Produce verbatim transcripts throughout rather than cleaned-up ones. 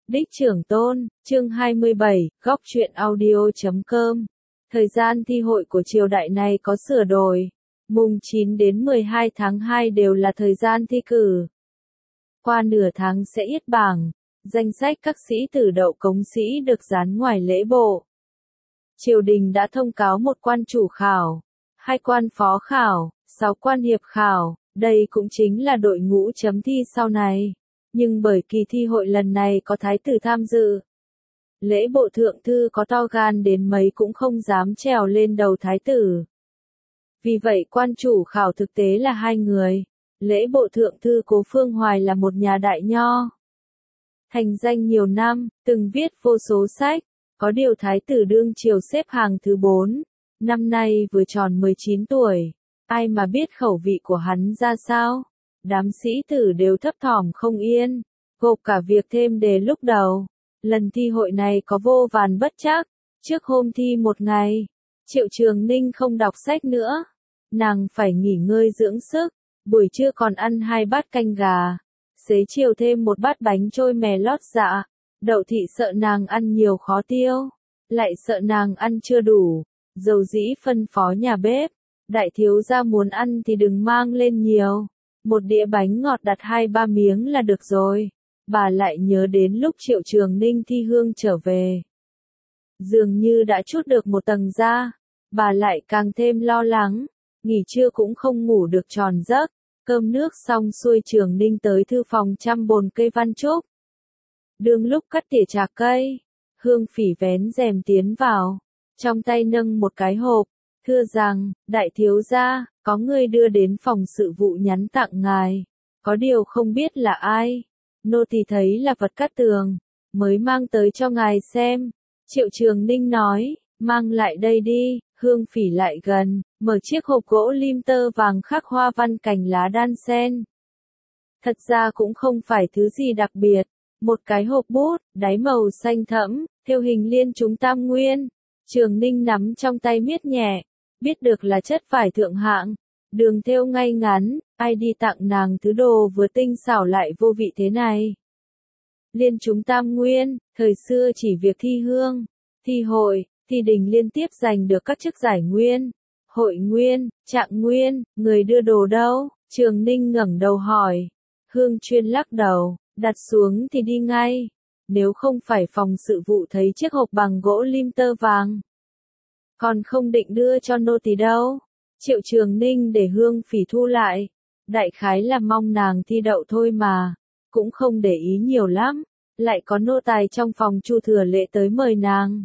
Đích trưởng tôn, chương hai mươi bảy, góc truyện audio chấm com. Thời gian thi hội của triều đại này có sửa đổi. Mùng chín đến mười hai tháng hai đều là thời gian thi cử. Qua nửa tháng sẽ yết bảng, danh sách các sĩ tử đậu cống sĩ được dán ngoài lễ bộ. Triều đình đã thông cáo một quan chủ khảo, hai quan phó khảo, sáu quan hiệp khảo, đây cũng chính là đội ngũ chấm thi sau này. Nhưng bởi kỳ thi hội lần này có thái tử tham dự, lễ bộ thượng thư có to gan đến mấy cũng không dám trèo lên đầu thái tử. Vì vậy quan chủ khảo thực tế là hai người. Lễ bộ thượng thư Cố Phương Hoài là một nhà đại nho, thành danh nhiều năm, từng viết vô số sách, có điều thái tử đương triều xếp hàng thứ bốn, năm nay vừa tròn mười chín tuổi, ai mà biết khẩu vị của hắn ra sao. Đám sĩ tử đều thấp thỏm không yên, gộp cả việc thêm đề lúc đầu. Lần thi hội này có vô vàn bất trắc. Trước hôm thi một ngày, Triệu Trường Ninh không đọc sách nữa. Nàng phải nghỉ ngơi dưỡng sức, buổi trưa còn ăn hai bát canh gà, xế chiều thêm một bát bánh trôi mè lót dạ. Đậu thị sợ nàng ăn nhiều khó tiêu, lại sợ nàng ăn chưa đủ, dầu dĩ phân phó nhà bếp, đại thiếu gia muốn ăn thì đừng mang lên nhiều. Một đĩa bánh ngọt đặt hai ba miếng là được rồi. Bà lại nhớ đến lúc Triệu Trường Ninh thi hương trở về, dường như đã trút được một tầng da. Bà lại càng thêm lo lắng, nghỉ trưa cũng không ngủ được tròn giấc. Cơm nước xong xuôi Trường Ninh tới thư phòng chăm bồn cây văn trúc. Đương lúc cắt tỉa trạc cây, Hương Phỉ vén rèm tiến vào, trong tay nâng một cái hộp, thưa rằng, đại thiếu gia, có người đưa đến phòng sự vụ nhắn tặng ngài, có điều không biết là ai. Nô tỳ thấy là vật cát tường, mới mang tới cho ngài xem. Triệu Trường Ninh nói, mang lại đây đi. Hương Phỉ lại gần, mở chiếc hộp gỗ lim tơ vàng khắc hoa văn cành lá đan sen. Thật ra cũng không phải thứ gì đặc biệt, một cái hộp bút, đáy màu xanh thẫm, thêu hình liên chúng tam nguyên. Trường Ninh nắm trong tay miết nhẹ, biết được là chất vải thượng hạng, đường thêu ngay ngắn, ai đi tặng nàng thứ đồ vừa tinh xảo lại vô vị thế này. Liên chúng tam nguyên, thời xưa chỉ việc thi hương, thi hội, thi đình liên tiếp giành được các chức giải nguyên, hội nguyên, trạng nguyên, người đưa đồ đâu? Trường Ninh ngẩng đầu hỏi. Hương Chuyên lắc đầu, đặt xuống thì đi ngay. Nếu không phải phòng sự vụ thấy chiếc hộp bằng gỗ lim tơ vàng, còn không định đưa cho nô tỳ đâu. Triệu Trường Ninh để Hương Phỉ thu lại, đại khái là mong nàng thi đậu thôi mà, cũng không để ý nhiều lắm. Lại có nô tài trong phòng Chu Thừa Lệ tới mời nàng,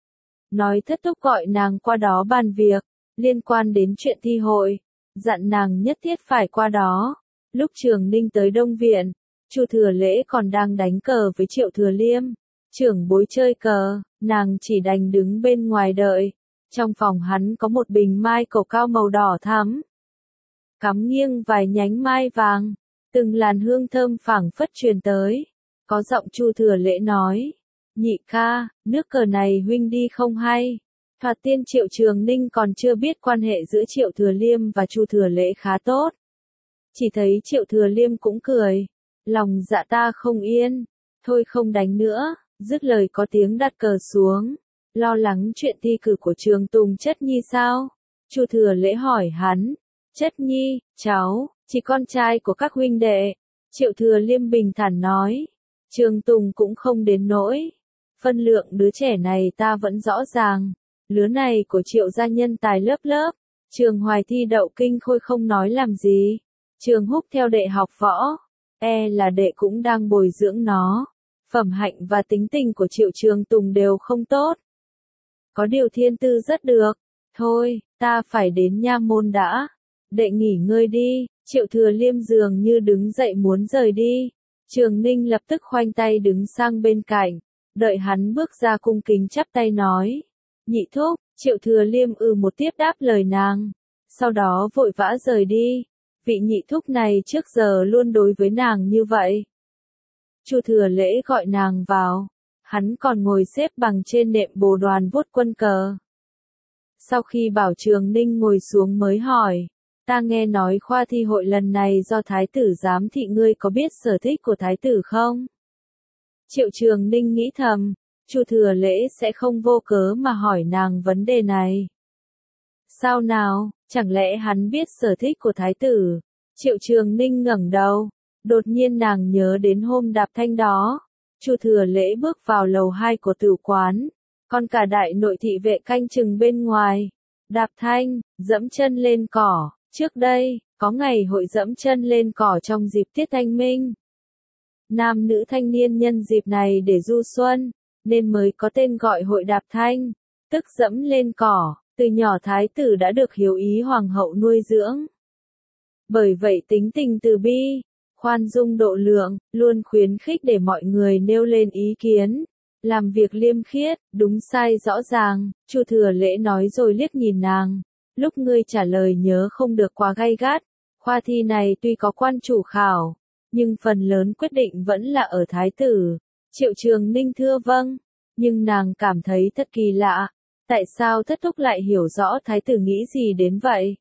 nói thất thúc gọi nàng qua đó bàn việc, liên quan đến chuyện thi hội, dặn nàng nhất thiết phải qua đó. Lúc Trường Ninh tới Đông Viện, Chu Thừa Lễ còn đang đánh cờ với Triệu Thừa Liêm, trưởng bối chơi cờ, nàng chỉ đành đứng bên ngoài đợi. Trong phòng hắn có một bình mai cổ cao màu đỏ thắm, cắm nghiêng vài nhánh mai vàng, từng làn hương thơm phảng phất truyền tới. Có giọng Chu Thừa Lễ nói, nhị ca, nước cờ này huynh đi không hay. Thoạt tiên Triệu Trường Ninh còn chưa biết quan hệ giữa Triệu Thừa Liêm và Chu Thừa Lễ khá tốt. Chỉ thấy Triệu Thừa Liêm cũng cười, lòng dạ ta không yên, thôi không đánh nữa, dứt lời có tiếng đặt cờ xuống. Lo lắng chuyện thi cử của Trường Tùng Chất Nhi sao? Chu Thừa Lễ hỏi hắn. Chất Nhi, cháu, chỉ con trai của các huynh đệ. Triệu Thừa Liêm bình thản nói. Trường Tùng cũng không đến nỗi. Phân lượng đứa trẻ này ta vẫn rõ ràng. Lứa này của Triệu gia nhân tài lớp lớp. Trường Hoài thi đậu kinh khôi không nói làm gì. Trường Húc theo đệ học võ. E là đệ cũng đang bồi dưỡng nó. Phẩm hạnh và tính tình của Triệu Trường Tùng đều không tốt. Có điều thiên tư rất được. Thôi, ta phải đến nha môn đã. Đệ nghỉ ngơi đi. Triệu Thừa Liêm dường như đứng dậy muốn rời đi. Trường Ninh lập tức khoanh tay đứng sang bên cạnh. Đợi hắn bước ra cung kính chắp tay nói. Nhị thúc. Triệu Thừa Liêm ừ một tiếp đáp lời nàng. Sau đó vội vã rời đi. Vị nhị thúc này trước giờ luôn đối với nàng như vậy. Chu Thừa Lễ gọi nàng vào. Hắn còn ngồi xếp bằng trên nệm bồ đoàn vuốt quân cờ. Sau khi bảo Trường Ninh ngồi xuống mới hỏi. Ta nghe nói khoa thi hội lần này do thái tử giám thị, ngươi có biết sở thích của thái tử không? Triệu Trường Ninh nghĩ thầm, Chu Thừa Lễ sẽ không vô cớ mà hỏi nàng vấn đề này. Sao nào, chẳng lẽ hắn biết sở thích của thái tử? Triệu Trường Ninh ngẩng đầu, đột nhiên nàng nhớ đến hôm đạp thanh đó. Chu Thừa Lễ bước vào lầu hai của tử quán, còn cả đại nội thị vệ canh chừng bên ngoài. Đạp thanh, dẫm chân lên cỏ, trước đây, có ngày hội dẫm chân lên cỏ trong dịp tiết thanh minh. Nam nữ thanh niên nhân dịp này để du xuân, nên mới có tên gọi hội đạp thanh, tức dẫm lên cỏ. Từ nhỏ thái tử đã được hiếu ý hoàng hậu nuôi dưỡng. Bởi vậy tính tình từ bi, khoan dung độ lượng, luôn khuyến khích để mọi người nêu lên ý kiến, làm việc liêm khiết, đúng sai rõ ràng. Chu Thừa Lễ nói rồi liếc nhìn nàng, lúc ngươi trả lời nhớ không được quá gay gắt, khoa thi này tuy có quan chủ khảo, nhưng phần lớn quyết định vẫn là ở thái tử. Triệu Trường Ninh thưa vâng, nhưng nàng cảm thấy thật kỳ lạ. Tại sao thất thúc lại hiểu rõ thái tử nghĩ gì đến vậy?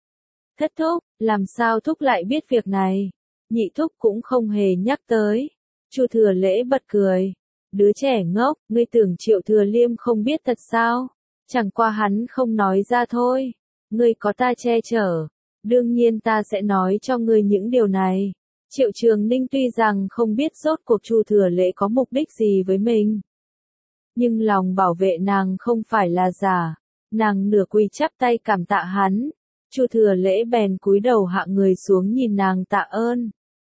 Thất thúc, làm sao thúc lại biết việc này? Nhị thúc cũng không hề nhắc tới. Chu Thừa Lễ bật cười. Đứa trẻ ngốc, ngươi tưởng Triệu Thừa Liêm không biết thật sao? Chẳng qua hắn không nói ra thôi. Ngươi có ta che chở. Đương nhiên ta sẽ nói cho ngươi những điều này. Triệu Trường Ninh tuy rằng không biết rốt cuộc Chu Thừa Lễ có mục đích gì với mình. Nhưng lòng bảo vệ nàng không phải là giả, nàng nửa quỳ chắp tay cảm tạ hắn. Chu Thừa Lễ bèn cúi đầu hạ người xuống nhìn nàng tạ ơn.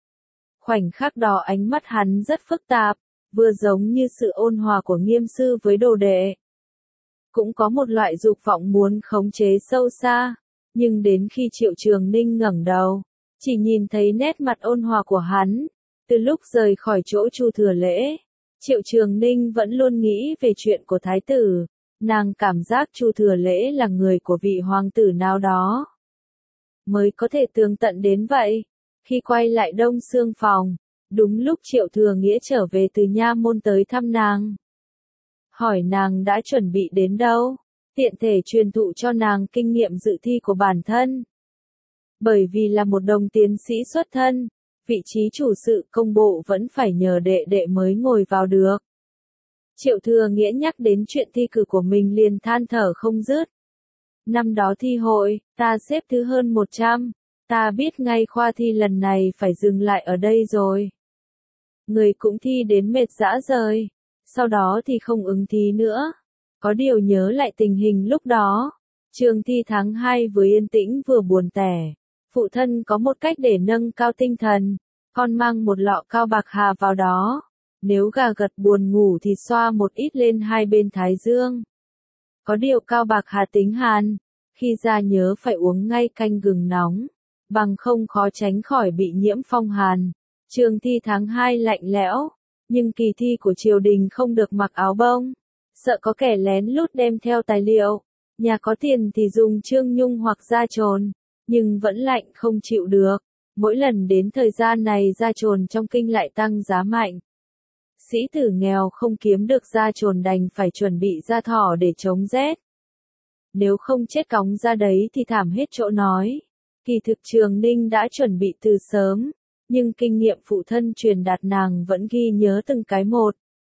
Khoảnh khắc đó ánh mắt hắn rất phức tạp, vừa giống như sự ôn hòa của nghiêm sư với đồ đệ. Cũng có một loại dục vọng muốn khống chế sâu xa, nhưng đến khi Triệu Trường Ninh ngẩng đầu, chỉ nhìn thấy nét mặt ôn hòa của hắn. Từ lúc rời khỏi chỗ Chu Thừa Lễ, Triệu Trường Ninh vẫn luôn nghĩ về chuyện của thái tử, nàng cảm giác Chu Thừa Lễ là người của vị hoàng tử nào đó. Mới có thể tường tận đến vậy. Khi quay lại Đông Xương phòng, đúng lúc Triệu Thừa Nghĩa trở về từ nha môn tới thăm nàng. Hỏi nàng đã chuẩn bị đến đâu, tiện thể truyền thụ cho nàng kinh nghiệm dự thi của bản thân. Bởi vì là một đồng tiến sĩ xuất thân, vị trí chủ sự công bộ vẫn phải nhờ đệ đệ mới ngồi vào được. Triệu Thừa Nghĩa nhắc đến chuyện thi cử của mình liền than thở không dứt. Năm đó thi hội, ta xếp thứ hơn một trăm, ta biết ngay khoa thi lần này phải dừng lại ở đây rồi. Người cũng thi đến mệt rã rời, sau đó thì không ứng thi nữa. Có điều nhớ lại tình hình lúc đó, trường thi tháng hai vừa yên tĩnh vừa buồn tẻ. Phụ thân có một cách để nâng cao tinh thần, con mang một lọ cao bạc hà vào đó. Nếu gà gật buồn ngủ thì xoa một ít lên hai bên thái dương. Có điều cao bạc hà tính hàn, khi ra nhớ phải uống ngay canh gừng nóng, bằng không khó tránh khỏi bị nhiễm phong hàn. Trường thi tháng hai lạnh lẽo, nhưng kỳ thi của triều đình không được mặc áo bông, sợ có kẻ lén lút đem theo tài liệu. Nhà có tiền thì dùng trương nhung hoặc da trồn, nhưng vẫn lạnh không chịu được. Mỗi lần đến thời gian này da trồn trong kinh lại tăng giá mạnh. Sĩ tử nghèo không kiếm được da trồn đành phải chuẩn bị da thỏ để chống rét. Nếu không chết cóng ra đấy thì thảm hết chỗ nói. Kỳ thực Trường Ninh đã chuẩn bị từ sớm, nhưng kinh nghiệm phụ thân truyền đạt nàng vẫn ghi nhớ từng cái một.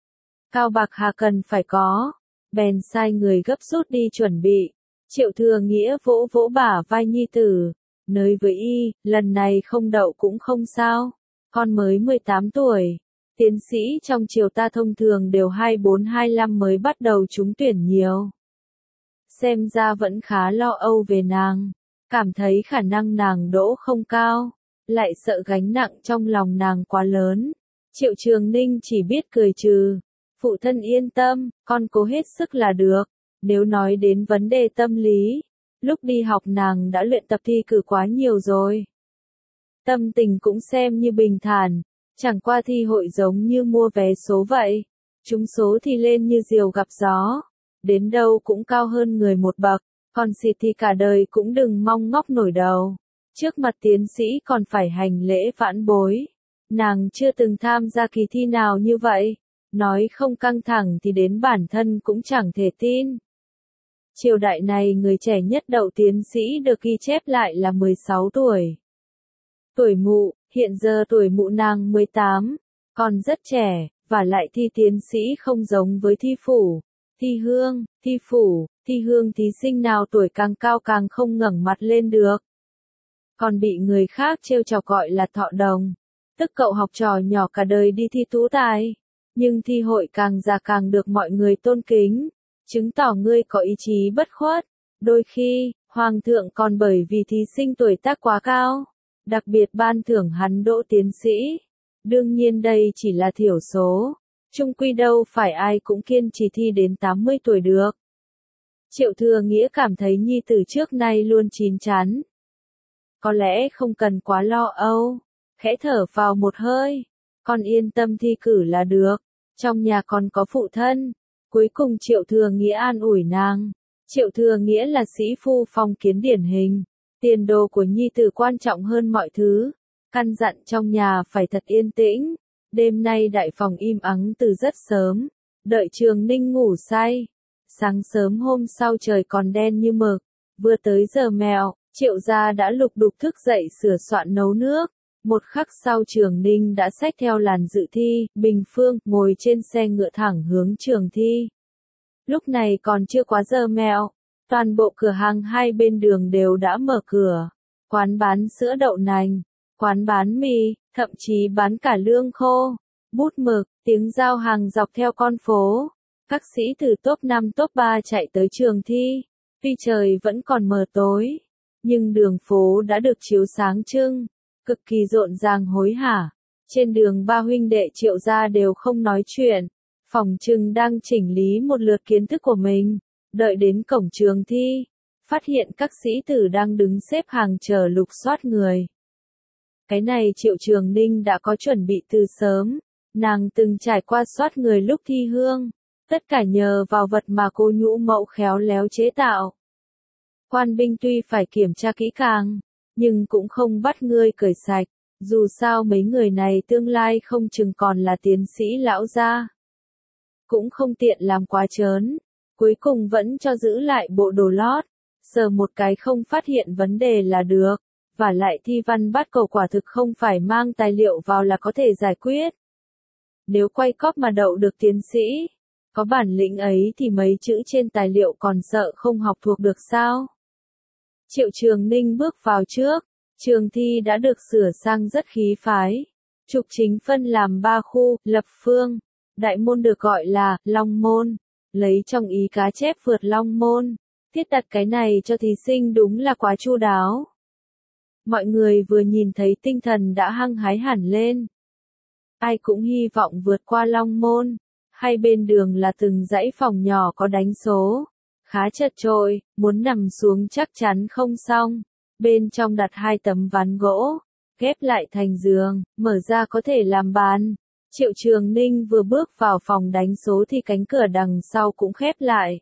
Cao bạc hà cần phải có, bèn sai người gấp rút đi chuẩn bị. Triệu Thừa Nghĩa vỗ vỗ bả vai nhi tử, nói với y, lần này không đậu cũng không sao, con mới mười tám tuổi. Tiến sĩ trong triều ta thông thường đều hai bốn hai lăm mới bắt đầu trúng tuyển nhiều. Xem ra vẫn khá lo âu về nàng, cảm thấy khả năng nàng đỗ không cao, lại sợ gánh nặng trong lòng nàng quá lớn. Triệu Trường Ninh chỉ biết cười trừ, phụ thân yên tâm, con cố hết sức là được. Nếu nói đến vấn đề tâm lý, lúc đi học nàng đã luyện tập thi cử quá nhiều rồi. Tâm tình cũng xem như bình thản. Chẳng qua thi hội giống như mua vé số vậy, trúng số thì lên như diều gặp gió, đến đâu cũng cao hơn người một bậc, còn xịt thì cả đời cũng đừng mong ngóc nổi đầu. Trước mặt tiến sĩ còn phải hành lễ vãn bối, nàng chưa từng tham gia kỳ thi nào như vậy, nói không căng thẳng thì đến bản thân cũng chẳng thể tin. Triều đại này người trẻ nhất đậu tiến sĩ được ghi chép lại là mười sáu tuổi. Tuổi mụ, hiện giờ tuổi mụ nàng mười tám, còn rất trẻ, và lại thi tiến sĩ không giống với thi phủ, thi hương, thi phủ, thi hương thí sinh nào tuổi càng cao càng không ngẩng mặt lên được. Còn bị người khác trêu chọc gọi là thọ đồng, tức cậu học trò nhỏ cả đời đi thi tú tài, nhưng thi hội càng già càng được mọi người tôn kính, chứng tỏ ngươi có ý chí bất khuất. Đôi khi, Hoàng thượng còn bởi vì thí sinh tuổi tác quá cao, đặc biệt ban thưởng hắn đỗ tiến sĩ. Đương nhiên đây chỉ là thiểu số, chung quy đâu phải ai cũng kiên trì thi đến tám mươi tuổi được. Triệu Thừa Nghĩa cảm thấy nhi tử trước nay luôn chín chắn. Có lẽ không cần quá lo âu, khẽ thở vào một hơi, con yên tâm thi cử là được, trong nhà còn có phụ thân. Cuối cùng Triệu Thừa Nghĩa an ủi nàng. Triệu Thừa Nghĩa là sĩ phu phong kiến điển hình, tiền đồ của nhi tử quan trọng hơn mọi thứ, căn dặn trong nhà phải thật yên tĩnh. Đêm nay đại phòng im ắng từ rất sớm, đợi Trường Ninh ngủ say. Sáng sớm hôm sau trời còn đen như mực, vừa tới giờ mèo, Triệu gia đã lục đục thức dậy sửa soạn nấu nước. Một khắc sau Trường Ninh đã xách theo làn dự thi, Bình Phương, ngồi trên xe ngựa thẳng hướng trường thi. Lúc này còn chưa quá giờ mèo, toàn bộ cửa hàng hai bên đường đều đã mở cửa. Quán bán sữa đậu nành, quán bán mì, thậm chí bán cả lương khô, bút mực, tiếng giao hàng dọc theo con phố. Các sĩ từ top năm top ba chạy tới trường thi. Tuy trời vẫn còn mờ tối, nhưng đường phố đã được chiếu sáng trưng, cực kỳ rộn ràng hối hả. Trên đường ba huynh đệ Triệu gia đều không nói chuyện, phỏng chừng đang chỉnh lý một lượt kiến thức của mình. Đợi đến cổng trường thi, phát hiện các sĩ tử đang đứng xếp hàng chờ lục soát người. Cái này Triệu Trường Ninh đã có chuẩn bị từ sớm, nàng từng trải qua soát người lúc thi hương, tất cả nhờ vào vật mà cô nhũ mẫu khéo léo chế tạo. Quan binh tuy phải kiểm tra kỹ càng, nhưng cũng không bắt ngươi cởi sạch, dù sao mấy người này tương lai không chừng còn là tiến sĩ lão gia. Cũng không tiện làm quá trớn, cuối cùng vẫn cho giữ lại bộ đồ lót, sờ một cái không phát hiện vấn đề là được, và lại thi văn bắt cầu quả thực không phải mang tài liệu vào là có thể giải quyết. Nếu quay cóp mà đậu được tiến sĩ, có bản lĩnh ấy thì mấy chữ trên tài liệu còn sợ không học thuộc được sao? Triệu Trường Ninh bước vào trước, trường thi đã được sửa sang rất khí phái. Trục chính phân làm ba khu, lập phương, đại môn được gọi là Long môn, lấy trong ý cá chép vượt Long môn. Thiết đặt cái này cho thí sinh đúng là quá chu đáo. Mọi người vừa nhìn thấy tinh thần đã hăng hái hẳn lên. Ai cũng hy vọng vượt qua Long môn. Hai bên đường là từng dãy phòng nhỏ có đánh số, khá chật chội, muốn nằm xuống chắc chắn không xong. Bên trong đặt hai tấm ván gỗ, ghép lại thành giường, mở ra có thể làm bàn. Triệu Trường Ninh vừa bước vào phòng đánh số thì cánh cửa đằng sau cũng khép lại.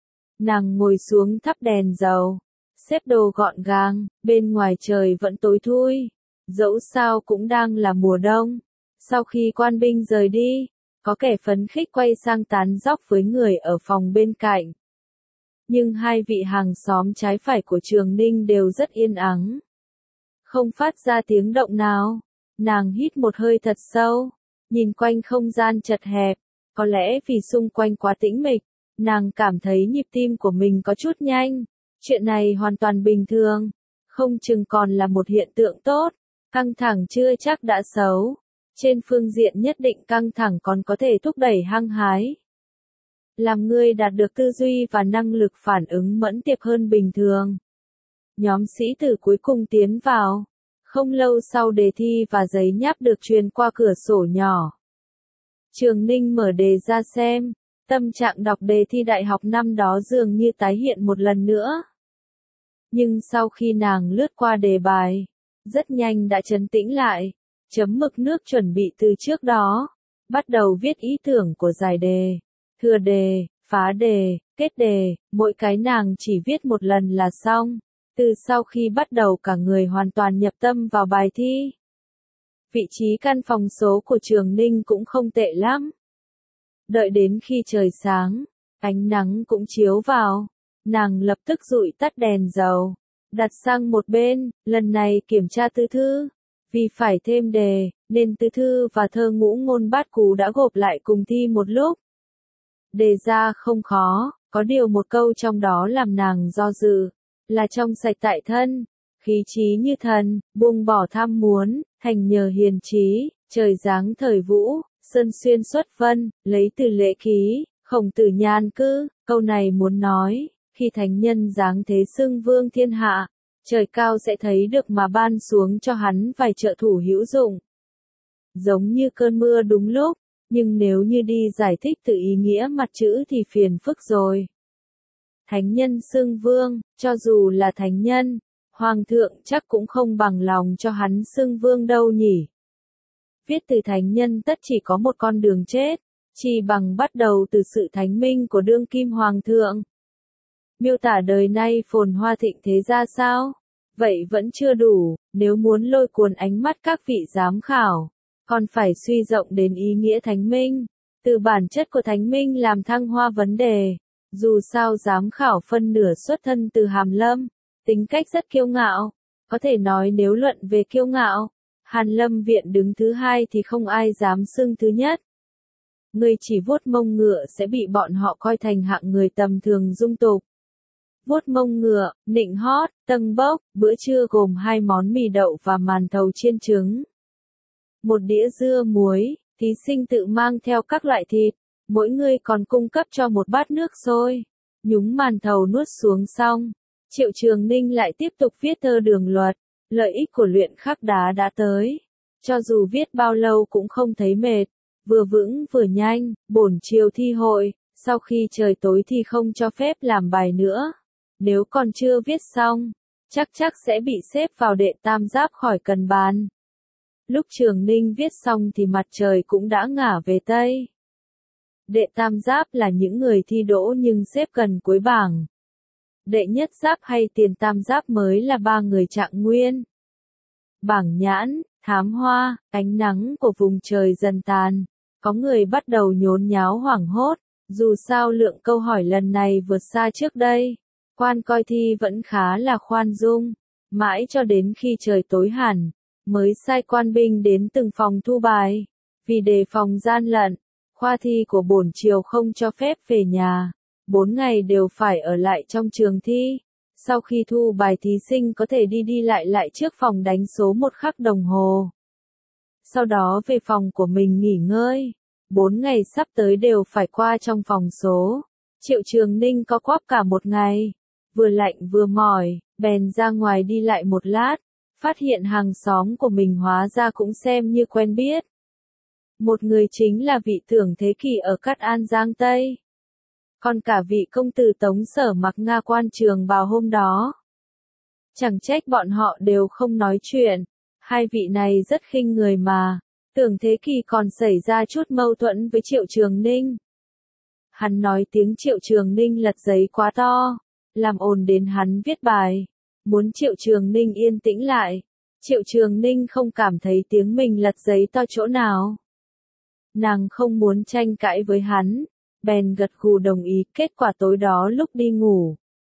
Nàng ngồi xuống thắp đèn dầu, xếp đồ gọn gàng, bên ngoài trời vẫn tối thui, dẫu sao cũng đang là mùa đông. Sau khi quan binh rời đi, có kẻ phấn khích quay sang tán dóc với người ở phòng bên cạnh. Nhưng hai vị hàng xóm trái phải của Trường Ninh đều rất yên ắng. Không phát ra tiếng động nào. Nàng hít một hơi thật sâu, nhìn quanh không gian chật hẹp, có lẽ vì xung quanh quá tĩnh mịch, nàng cảm thấy nhịp tim của mình có chút nhanh. Chuyện này hoàn toàn bình thường, không chừng còn là một hiện tượng tốt, căng thẳng chưa chắc đã xấu. Trên phương diện nhất định căng thẳng còn có thể thúc đẩy hăng hái. Làm ngươi đạt được tư duy và năng lực phản ứng mẫn tiệp hơn bình thường. Nhóm sĩ tử cuối cùng tiến vào. Không lâu sau đề thi và giấy nháp được truyền qua cửa sổ nhỏ. Trường Ninh mở đề ra xem, tâm trạng đọc đề thi đại học năm đó dường như tái hiện một lần nữa. Nhưng sau khi nàng lướt qua đề bài, rất nhanh đã trấn tĩnh lại. Chấm mực nước chuẩn bị từ trước đó, bắt đầu viết ý tưởng của giải đề, thừa đề, phá đề, kết đề, mỗi cái nàng chỉ viết một lần là xong. Từ sau khi bắt đầu cả người hoàn toàn nhập tâm vào bài thi. Vị trí căn phòng số của Trường Ninh cũng không tệ lắm. Đợi đến khi trời sáng, ánh nắng cũng chiếu vào, nàng lập tức dụi tắt đèn dầu, đặt sang một bên, lần này kiểm tra tư thư. Vì phải thêm đề, nên tứ thư và thơ ngũ ngôn bát cú đã gộp lại cùng thi một lúc. Đề ra không khó, có điều một câu trong đó làm nàng do dự, là trong sạch tại thân, khí trí như thần, buông bỏ tham muốn, thành nhờ hiền trí, trời giáng thời vũ, sơn xuyên xuất vân, lấy từ lễ ký, khổng tử nhàn cư, câu này muốn nói, khi thánh nhân giáng thế xưng vương thiên hạ, trời cao sẽ thấy được mà ban xuống cho hắn vài trợ thủ hữu dụng. Giống như cơn mưa đúng lúc, nhưng nếu như đi giải thích từ ý nghĩa mặt chữ thì phiền phức rồi. Thánh nhân xưng vương, cho dù là thánh nhân, hoàng thượng chắc cũng không bằng lòng cho hắn xưng vương đâu nhỉ. Viết từ thánh nhân tất chỉ có một con đường chết, chỉ bằng bắt đầu từ sự thánh minh của đương kim hoàng thượng. Miêu tả đời nay phồn hoa thịnh thế ra sao? Vậy vẫn chưa đủ, nếu muốn lôi cuốn ánh mắt các vị giám khảo, còn phải suy rộng đến ý nghĩa thánh minh, từ bản chất của thánh minh làm thăng hoa vấn đề. Dù sao giám khảo phân nửa xuất thân từ Hàn Lâm, tính cách rất kiêu ngạo, có thể nói nếu luận về kiêu ngạo, Hàn Lâm viện đứng thứ hai thì không ai dám xưng thứ nhất. Người chỉ vuốt mông ngựa sẽ bị bọn họ coi thành hạng người tầm thường dung tục. Vuốt mông ngựa, nịnh hót, tâng bốc, bữa trưa gồm hai món mì đậu và màn thầu chiên trứng. Một đĩa dưa muối, thí sinh tự mang theo các loại thịt, mỗi người còn cung cấp cho một bát nước sôi. Nhúng màn thầu nuốt xuống xong, Triệu Trường Ninh lại tiếp tục viết thơ đường luật, lợi ích của luyện khắc đá đã tới. Cho dù viết bao lâu cũng không thấy mệt, vừa vững vừa nhanh, bổn chiều thi hội, sau khi trời tối thì không cho phép làm bài nữa. Nếu còn chưa viết xong, chắc chắc sẽ bị xếp vào đệ tam giáp khỏi cần bàn. Lúc Trường Ninh viết xong thì mặt trời cũng đã ngả về Tây. Đệ tam giáp là những người thi đỗ nhưng xếp gần cuối bảng. Đệ nhất giáp hay tiền tam giáp mới là ba người trạng nguyên. Bảng nhãn, thám hoa, ánh nắng của vùng trời dần tàn. Có người bắt đầu nhốn nháo hoảng hốt, dù sao lượng câu hỏi lần này vượt xa trước đây. Quan coi thi vẫn khá là khoan dung, mãi cho đến khi trời tối hẳn, mới sai quan binh đến từng phòng thu bài. Vì đề phòng gian lận, khoa thi của bổn chiều không cho phép về nhà, bốn ngày đều phải ở lại trong trường thi. Sau khi thu bài thí sinh có thể đi đi lại lại trước phòng đánh số một khắc đồng hồ. Sau đó về phòng của mình nghỉ ngơi. Bốn ngày sắp tới đều phải qua trong phòng số. Triệu Trường Ninh có quắp cả một ngày. Vừa lạnh vừa mỏi, bèn ra ngoài đi lại một lát. Phát hiện hàng xóm của mình hóa ra cũng xem như quen biết. Một người chính là vị Tưởng Thế Kỷ ở Cát An Giang Tây. Còn cả vị công tử Tống Sở mặc Nga quan trường bào hôm đó. Chẳng trách bọn họ đều không nói chuyện. Hai vị này rất khinh người mà. Tưởng Thế Kỷ còn xảy ra chút mâu thuẫn với Triệu Trường Ninh. Hắn nói tiếng Triệu Trường Ninh lật giấy quá to, làm ồn đến hắn viết bài. Muốn Triệu Trường Ninh yên tĩnh lại. Triệu Trường Ninh không cảm thấy tiếng mình lật giấy to chỗ nào. Nàng không muốn tranh cãi với hắn, bèn gật gù đồng ý. Kết quả tối đó lúc đi ngủ,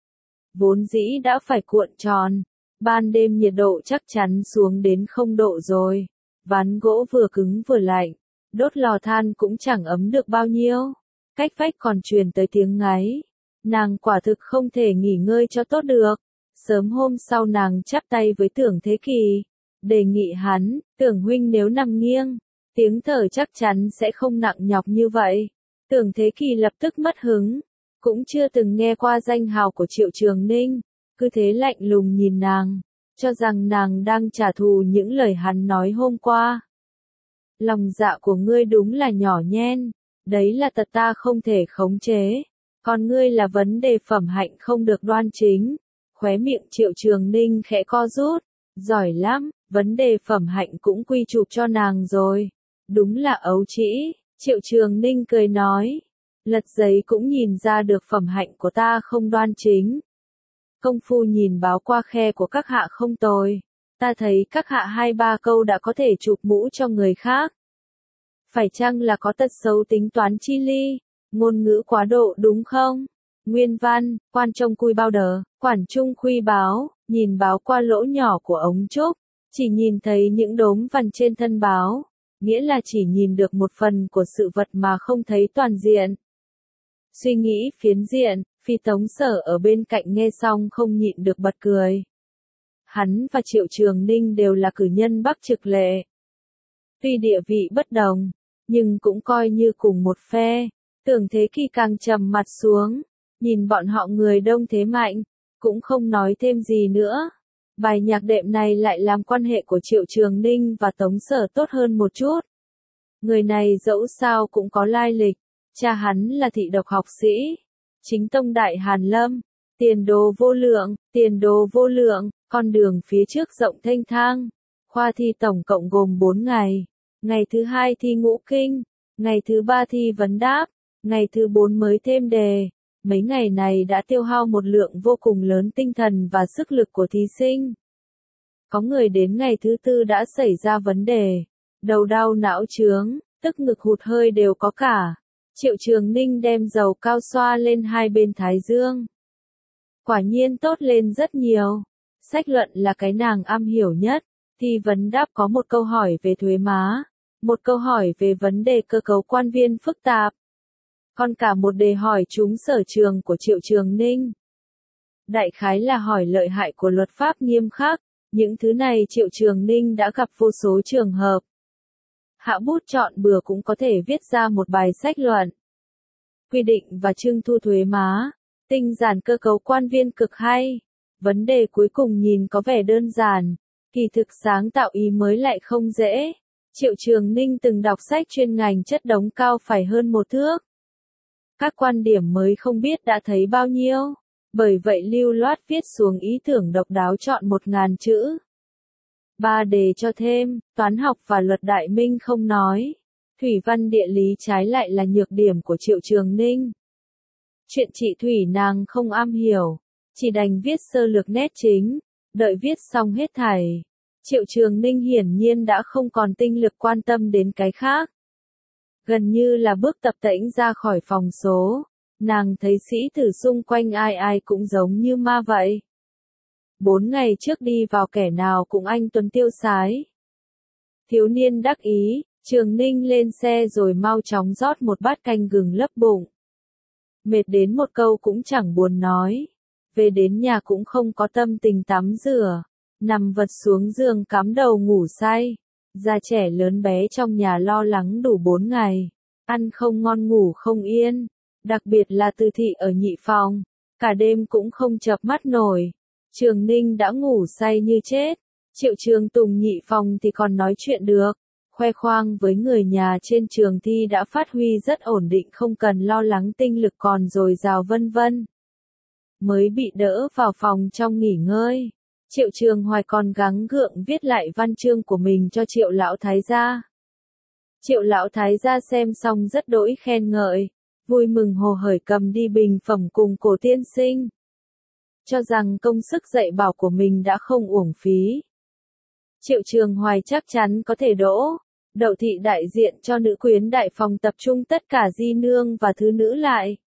vốn dĩ đã phải cuộn tròn, ban đêm nhiệt độ chắc chắn xuống đến không độ rồi. Ván gỗ vừa cứng vừa lạnh, đốt lò than cũng chẳng ấm được bao nhiêu. Cách vách còn truyền tới tiếng ngáy. Nàng quả thực không thể nghỉ ngơi cho tốt được. Sớm hôm sau nàng chắp tay với Tưởng Thế Kỷ, đề nghị hắn, Tưởng huynh nếu nằm nghiêng, tiếng thở chắc chắn sẽ không nặng nhọc như vậy. Tưởng Thế Kỷ lập tức mất hứng, cũng chưa từng nghe qua danh hào của Triệu Trường Ninh, cứ thế lạnh lùng nhìn nàng, cho rằng nàng đang trả thù những lời hắn nói hôm qua. Lòng dạ của ngươi đúng là nhỏ nhen, đấy là tật ta không thể khống chế, còn ngươi là vấn đề phẩm hạnh không được đoan chính. Khóe miệng Triệu Trường Ninh khẽ co rút, giỏi lắm, vấn đề phẩm hạnh cũng quy chụp cho nàng rồi. Đúng là ấu trĩ, Triệu Trường Ninh cười nói, lật giấy cũng nhìn ra được phẩm hạnh của ta không đoan chính. Công phu nhìn báo qua khe của các hạ không tồi, ta thấy các hạ hai ba câu đã có thể chụp mũ cho người khác. Phải chăng là có tật xấu tính toán chi ly, ngôn ngữ quá độ đúng không? Nguyên văn, quan trông cui bao đờ, quản trung khuy báo, nhìn báo qua lỗ nhỏ của ống trúc, Chỉ nhìn thấy những đốm vằn trên thân báo, nghĩa là chỉ nhìn được một phần của sự vật mà không thấy toàn diện. Suy nghĩ phiến diện, Phi Tống Sở ở bên cạnh nghe xong không nhịn được bật cười. Hắn và Triệu Trường Ninh đều là cử nhân Bắc Trực Lệ. Tuy địa vị bất đồng, nhưng cũng coi như cùng một phe. Tưởng Thế Kỳ càng trầm mặt xuống, nhìn bọn họ người đông thế mạnh, cũng không nói thêm gì nữa. Bài nhạc đệm này lại làm quan hệ của Triệu Trường Ninh và Tống Sở tốt hơn một chút. Người này dẫu sao cũng có lai lịch, cha hắn là thị độc học sĩ, chính tông đại Hàn Lâm, tiền đồ vô lượng, tiền đồ vô lượng, con đường phía trước rộng thênh thang. Khoa thi tổng cộng gồm bốn ngày, ngày thứ hai thi ngũ kinh, ngày thứ ba thi vấn đáp, ngày thứ bốn mới thêm đề. Mấy ngày này đã tiêu hao một lượng vô cùng lớn tinh thần và sức lực của thí sinh. Có người đến ngày thứ tư đã xảy ra vấn đề, đầu đau não chướng, tức ngực hụt hơi đều có cả. Triệu Trường Ninh đem dầu cao xoa lên hai bên thái dương. Quả nhiên tốt lên rất nhiều. Sách luận là cái nàng am hiểu nhất, thi vấn đáp có một câu hỏi về thuế má, một câu hỏi về vấn đề cơ cấu quan viên phức tạp. Còn cả một đề hỏi trúng sở trường của Triệu Trường Ninh. Đại khái là hỏi lợi hại của luật pháp nghiêm khắc, những thứ này Triệu Trường Ninh đã gặp vô số trường hợp. Hạ bút chọn bừa cũng có thể viết ra một bài sách luận. Quy định và trưng thu thuế má, tinh giản cơ cấu quan viên cực hay. Vấn đề cuối cùng nhìn có vẻ đơn giản, kỳ thực sáng tạo ý mới lại không dễ. Triệu Trường Ninh từng đọc sách chuyên ngành chất đống cao phải hơn một thước. Các quan điểm mới không biết đã thấy bao nhiêu, bởi vậy lưu loát viết xuống ý tưởng độc đáo chọn một ngàn chữ. Ba đề cho thêm, toán học và luật đại minh không nói. Thủy văn địa lý trái lại là nhược điểm của Triệu Trường Ninh. Chuyện chị Thủy nàng không am hiểu, chỉ đành viết sơ lược nét chính, đợi viết xong hết thảy. Triệu Trường Ninh hiển nhiên đã không còn tinh lực quan tâm đến cái khác. Gần như là bước tập tễnh ra khỏi phòng số, nàng thấy sĩ tử xung quanh ai ai cũng giống như ma vậy. Bốn ngày trước đi vào kẻ nào cũng anh tuấn tiêu sái. Thiếu niên đắc ý, Trường Ninh lên xe rồi mau chóng rót một bát canh gừng lấp bụng. Mệt đến một câu cũng chẳng buồn nói. Về đến nhà cũng không có tâm tình tắm rửa, nằm vật xuống giường cắm đầu ngủ say. Già trẻ lớn bé trong nhà lo lắng đủ bốn ngày, ăn không ngon ngủ không yên, đặc biệt là Từ Thị ở nhị phòng, cả đêm cũng không chợp mắt nổi. Trường Ninh đã ngủ say như chết, Triệu Trường Tùng nhị phòng thì còn nói chuyện được, khoe khoang với người nhà trên trường thi đã phát huy rất ổn định không cần lo lắng tinh lực còn dồi dào vân vân. Mới bị đỡ vào phòng trong nghỉ ngơi. Triệu Trường Hoài còn gắng gượng viết lại văn chương của mình cho Triệu Lão Thái gia. Triệu Lão Thái gia xem xong rất đỗi khen ngợi, vui mừng hồ hởi cầm đi bình phẩm cùng Cổ tiên sinh. Cho rằng công sức dạy bảo của mình đã không uổng phí. Triệu Trường Hoài chắc chắn có thể đỗ. Đậu thị đại diện cho nữ quyến đại phòng tập trung tất cả di nương và thứ nữ lại.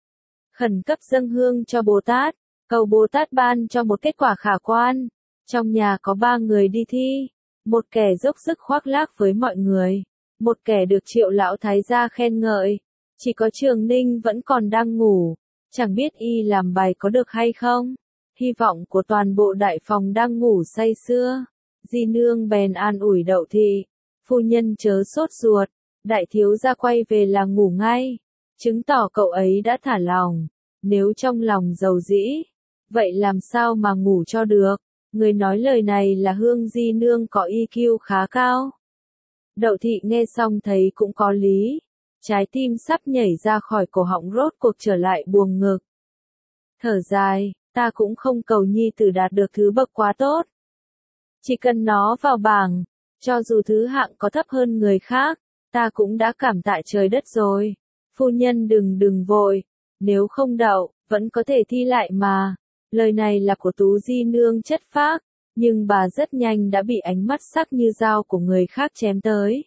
Khẩn cấp dâng hương cho Bồ Tát. Cầu Bồ Tát ban cho một kết quả khả quan. Trong nhà có ba người đi thi, một kẻ dốc sức khoác lác với mọi người, một kẻ được Triệu Lão Thái gia khen ngợi. Chỉ có Trường Ninh vẫn còn đang ngủ, chẳng biết y làm bài có được hay không. Hy vọng của toàn bộ đại phòng đang ngủ say sưa. Di nương bèn an ủi Đậu thị, phu nhân chớ sốt ruột, đại thiếu gia quay về là ngủ ngay, chứng tỏ cậu ấy đã thả lòng. Nếu trong lòng dầu dĩ, vậy làm sao mà ngủ cho được? Người nói lời này là Hương Di nương có i kiu khá cao. Đậu thị nghe xong thấy cũng có lý, trái tim sắp nhảy ra khỏi cổ họng rốt cuộc trở lại buồng ngực. Thở dài, ta cũng không cầu nhi tử đạt được thứ bậc quá tốt. Chỉ cần nó vào bảng, cho dù thứ hạng có thấp hơn người khác, ta cũng đã cảm tạ trời đất rồi. Phu nhân đừng đừng vội, nếu không đậu, vẫn có thể thi lại mà. Lời này là của Tú Di nương chất phác, nhưng bà rất nhanh đã bị ánh mắt sắc như dao của người khác chém tới.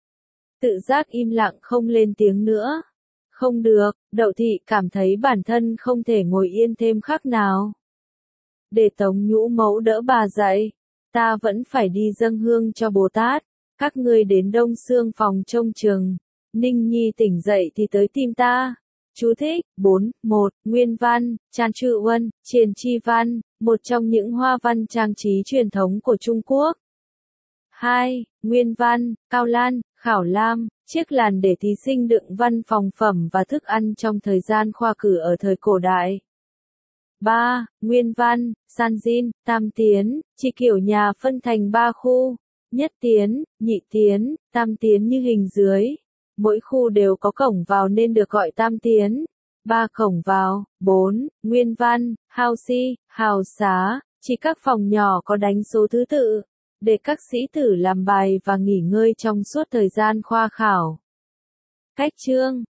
Tự giác im lặng không lên tiếng nữa. Không được, Đậu thị cảm thấy bản thân không thể ngồi yên thêm khắc nào. Để Tống Nhũ mẫu đỡ bà dậy. ta vẫn phải đi dâng hương cho Bồ Tát. Các ngươi đến Đông Xương phòng trông chừng. Ninh Nhi tỉnh dậy thì tới tìm ta. Chú thích, bốn, một, Nguyên văn, Chan Trự Uân, Triền Chi văn, một trong những hoa văn trang trí truyền thống của Trung Quốc. hai. Nguyên văn, Cao Lan, Khảo Lam, chiếc làn để thí sinh đựng văn phòng phẩm và thức ăn trong thời gian khoa cử ở thời cổ đại. ba. Nguyên văn, Sanjin, Tam Tiến, chỉ kiểu nhà phân thành ba khu, nhất tiến, nhị tiến, tam tiến như hình dưới. Mỗi khu đều có cổng vào nên được gọi tam tiến. ba cổng vào. bốn. Nguyên văn, Hào Si, Hào Xá, chỉ các phòng nhỏ có đánh số thứ tự, để các sĩ tử làm bài và nghỉ ngơi trong suốt thời gian khoa khảo. Cách chương